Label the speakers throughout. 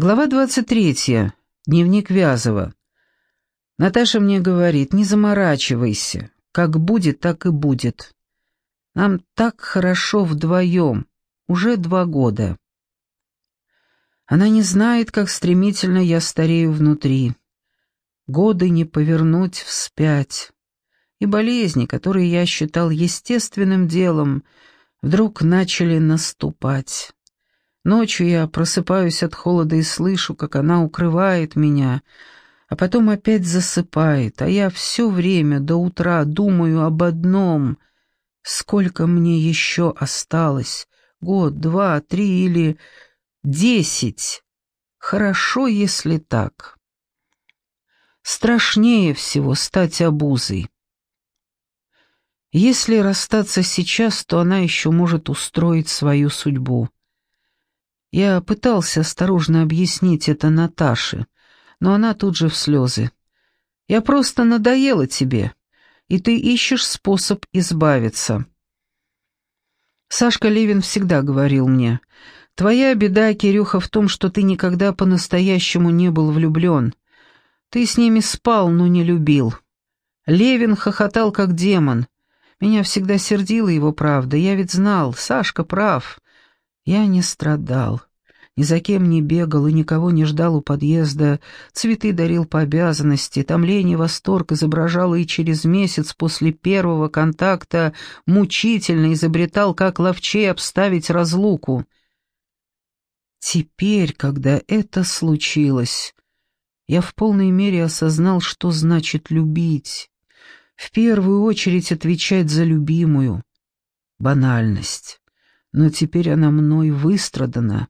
Speaker 1: Глава 23. Дневник Вязова. Наташа мне говорит: не заморачивайся. Как будет, так и будет. Нам так хорошо вдвоем. Уже 2 года. Она не знает, как стремительно я старею внутри. Годы не повернуть вспять. И болезни, которые я считал естественным делом, вдруг начали наступать. Ночью я просыпаюсь от холода и слышу, как она укрывает меня, а потом опять засыпает, а я все время до утра думаю об одном: сколько мне еще осталось? Год, 2, 3 или 10? Хорошо, если так. Страшнее всего стать обузой. Если расстаться сейчас, то она еще может устроить свою судьбу. Я пытался осторожно объяснить это Наташе, но она тут же в слезы. «Я просто надоела тебе, и ты ищешь способ избавиться». Сашка Левин всегда говорил мне: «Твоя беда, Кирюха, в том, что ты никогда по-настоящему не был влюблен. Ты с ними спал, но не любил». Левин хохотал как демон. Меня всегда сердила его правда. Я ведь знал, Сашка прав. Я не страдал, ни за кем не бегал и никого не ждал у подъезда, цветы дарил по обязанности, томление и восторг изображал и через месяц после первого контакта мучительно изобретал, как ловчей обставить разлуку. Теперь, когда это случилось, я в полной мере осознал, что значит любить. В первую очередь отвечать за любимую. Банальность. Но теперь она мной выстрадана.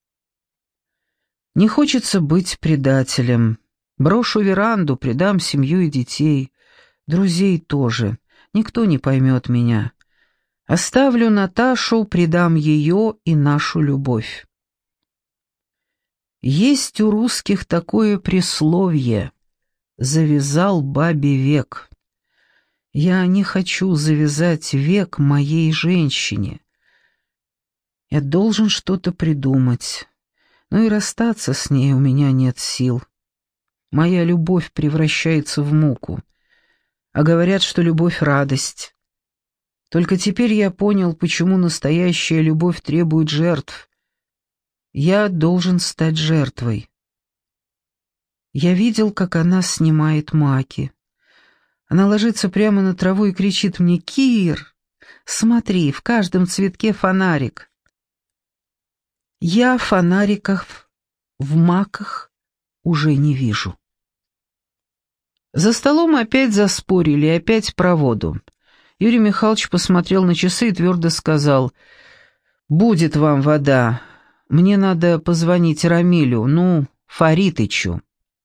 Speaker 1: Не хочется быть предателем. Брошу веранду, предам семью и детей. Друзей тоже. Никто не поймет меня. Оставлю Наташу, предам ее и нашу любовь. Есть у русских такое присловие: «Завязал бабе век». Я не хочу завязать век моей женщине. Я должен что-то придумать, но и расстаться с ней у меня нет сил. Моя любовь превращается в муку, а говорят, что любовь — радость. Только теперь я понял, почему настоящая любовь требует жертв. Я должен стать жертвой. Я видел, как она снимает маки. Она ложится прямо на траву и кричит мне: «Кир, смотри, в каждом цветке фонарик». Я фонариков в маках уже не вижу. За столом опять заспорили, опять про воду. Юрий Михайлович посмотрел на часы и твердо сказал: «Будет вам вода. Мне надо позвонить Рамилю, Фаритычу».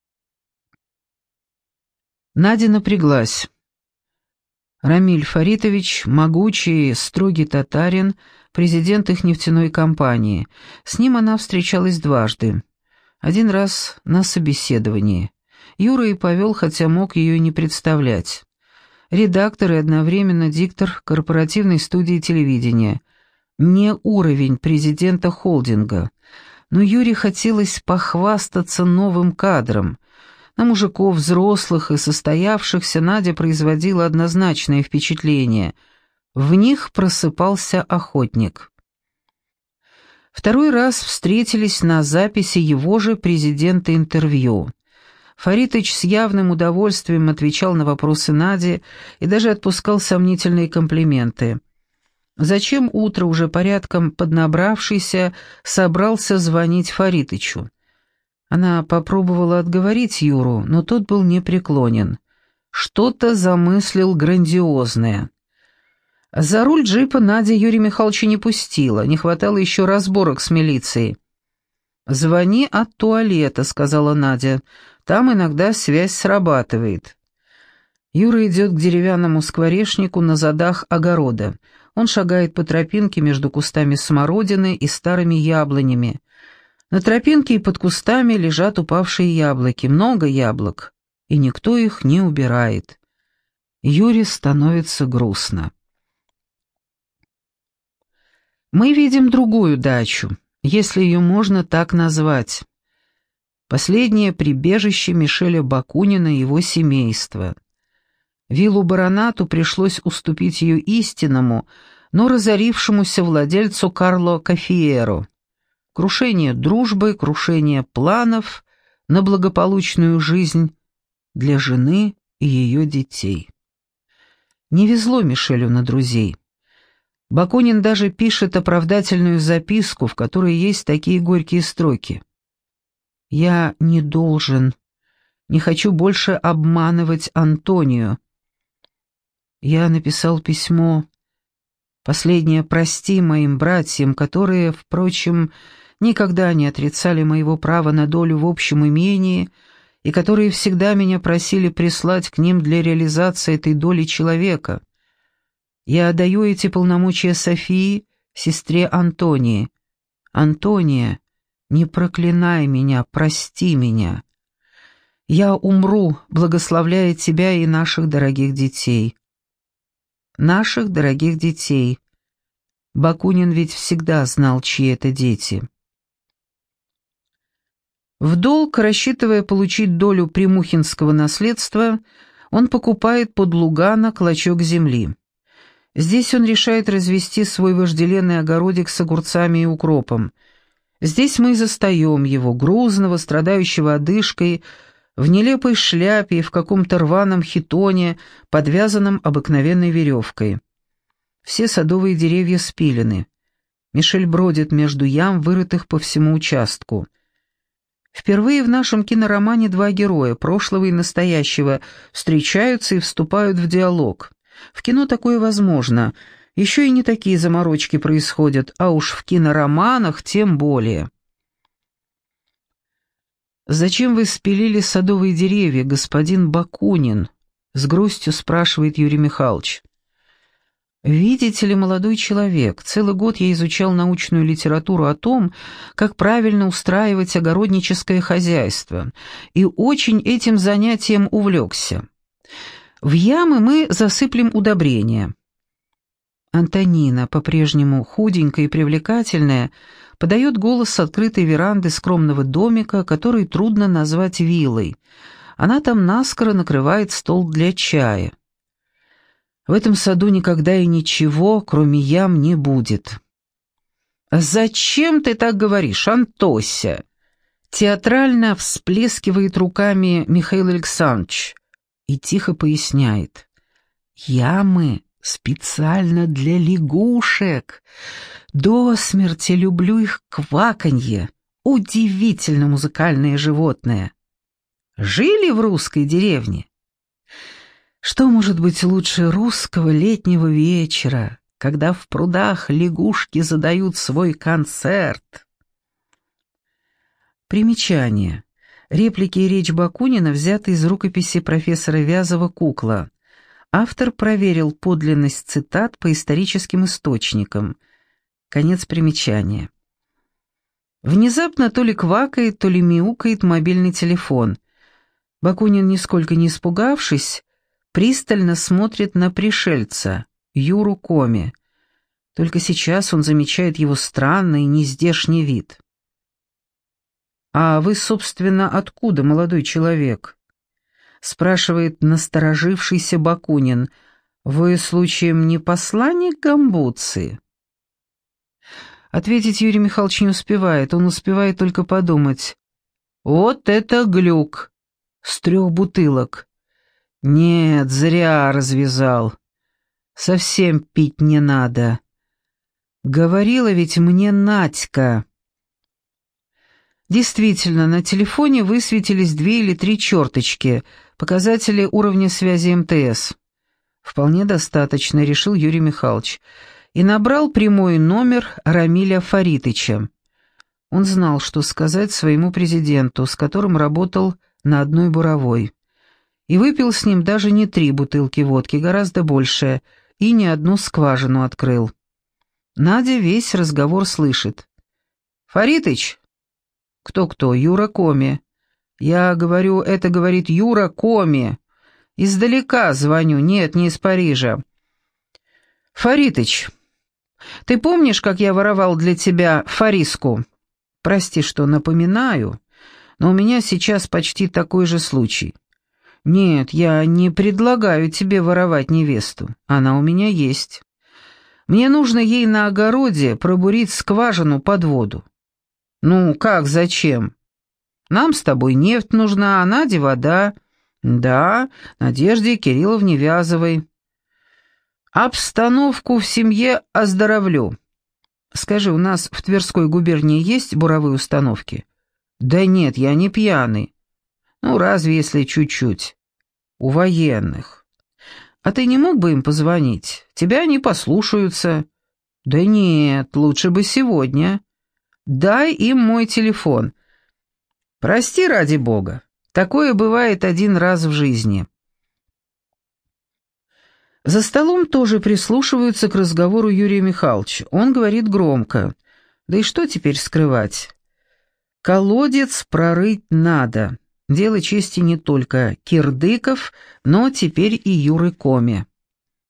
Speaker 1: Надя напряглась. Рамиль Фаритович, могучий, строгий татарин, президент их нефтяной компании. С ним она встречалась дважды. Один раз на собеседовании. Юра и повел, хотя мог ее и не представлять. Редактор и одновременно диктор корпоративной студии телевидения. Не уровень президента холдинга. Но Юре хотелось похвастаться новым кадром. На мужиков, взрослых и состоявшихся, Надя производила однозначное впечатление. В них просыпался охотник. Второй раз встретились на записи его же президента интервью. Фаритыч с явным удовольствием отвечал на вопросы Нади и даже отпускал сомнительные комплименты. Зачем утро, уже порядком поднабравшийся, собрался звонить Фаритычу? Она попробовала отговорить Юру, но тот был непреклонен. Что-то замыслил грандиозное. За руль джипа Надя Юрия Михайловича не пустила, не хватало еще разборок с милицией. «Звони от туалета», — сказала Надя, — «там иногда связь срабатывает». Юра идет к деревянному скворечнику на задах огорода. Он шагает по тропинке между кустами смородины и старыми яблонями. На тропинке и под кустами лежат упавшие яблоки, много яблок, и никто их не убирает. Юре становится грустно. Мы видим другую дачу, если ее можно так назвать. Последнее прибежище Мишеля Бакунина и его семейства. Виллу Баронату пришлось уступить ее истинному, но разорившемуся владельцу Карло Кафиеро. Крушение дружбы, крушение планов на благополучную жизнь для жены и ее детей. Не везло Мишелю на друзей. Бакунин даже пишет оправдательную записку, в которой есть такие горькие строки. «Я не должен, не хочу больше обманывать Антонию. Я написал письмо, последнее «прости» моим братьям, которые, впрочем, никогда не отрицали моего права на долю в общем имении и которые всегда меня просили прислать к ним для реализации этой доли человека. Я отдаю эти полномочия Софии, сестре Антонии. Антония, не проклинай меня, прости меня. Я умру, благословляя тебя и наших дорогих детей». Наших дорогих детей. Бакунин ведь всегда знал, чьи это дети. В долг, рассчитывая получить долю примухинского наследства, он покупает под Лугано клочок земли. Здесь он решает развести свой вожделенный огородик с огурцами и укропом. Здесь мы и застаем его, грузного, страдающего одышкой, в нелепой шляпе и в каком-то рваном хитоне, подвязанном обыкновенной веревкой. Все садовые деревья спилены. Мишель бродит между ям, вырытых по всему участку. Впервые в нашем киноромане два героя, прошлого и настоящего, встречаются и вступают в диалог. В кино такое возможно, еще и не такие заморочки происходят, а уж в кинороманах тем более. «Зачем вы спилили садовые деревья, господин Бакунин?» — с грустью спрашивает Юрий Михайлович. «Видите ли, молодой человек, целый год я изучал научную литературу о том, как правильно устраивать огородническое хозяйство, и очень этим занятием увлекся. В ямы мы засыплем удобрения». Антонина, по-прежнему худенькая и привлекательная, подает голос с открытой веранды скромного домика, который трудно назвать виллой. Она там наскоро накрывает стол для чая. В этом саду никогда и ничего, кроме ям, не будет. «Зачем ты так говоришь, Антося?» Театрально всплескивает руками Михаил Александрович и тихо поясняет. «Ямы специально для лягушек. До смерти люблю их кваканье. Удивительно музыкальное животное. Жили в русской деревне? Что может быть лучше русского летнего вечера, когда в прудах лягушки задают свой концерт?» Примечание. Реплики и речь Бакунина взяты из рукописи профессора Вязова «Кукла». Автор проверил подлинность цитат по историческим источникам. Конец примечания. Внезапно то ли квакает, то ли мяукает мобильный телефон. Бакунин, нисколько не испугавшись, пристально смотрит на пришельца, Юру Коми. Только сейчас он замечает его странный, нездешний вид. «А вы, собственно, откуда, молодой человек?» — спрашивает насторожившийся Бакунин. «Вы, случаем, не посланник Гамбуции?» Ответить Юрий Михайлович не успевает, он успевает только подумать. «Вот это глюк! С 3 бутылок! Нет, зря развязал. Совсем пить не надо. Говорила ведь мне Надька». Действительно, на телефоне высветились 2 или 3 черточки, показатели уровня связи МТС. Вполне достаточно, решил Юрий Михайлович, и набрал прямой номер Рамиля Фаритыча. Он знал, что сказать своему президенту, с которым работал на одной буровой. И выпил с ним даже не 3 бутылки водки, гораздо больше, и не одну скважину открыл. Надя весь разговор слышит. «Фаритыч!» «Кто-кто? Юра Коми». «Я говорю, это говорит Юра Коми. Издалека звоню, нет, не из Парижа». «Фаритыч, ты помнишь, как я воровал для тебя фариску? Прости, что напоминаю, но у меня сейчас почти такой же случай. Нет, я не предлагаю тебе воровать невесту. Она у меня есть. Мне нужно ей на огороде пробурить скважину под воду. Ну, как, зачем? Нам с тобой нефть нужна, а Наде вода. Да, Надежде Кирилловне Вязовой. Обстановку в семье оздоровлю. Скажи, у нас в Тверской губернии есть буровые установки? Да нет, я не пьяный. Ну, разве если чуть-чуть. У военных. А ты не мог бы им позвонить? Тебя не послушаются. Да нет, лучше бы сегодня. Дай им мой телефон. Прости, ради бога. Такое бывает один раз в жизни. За столом тоже прислушиваются к разговору Юрия Михайловича. Он говорит громко. Да и что теперь скрывать? Колодец прорыть надо. Дело чести не только Кирдыков, но теперь и Юры Коми.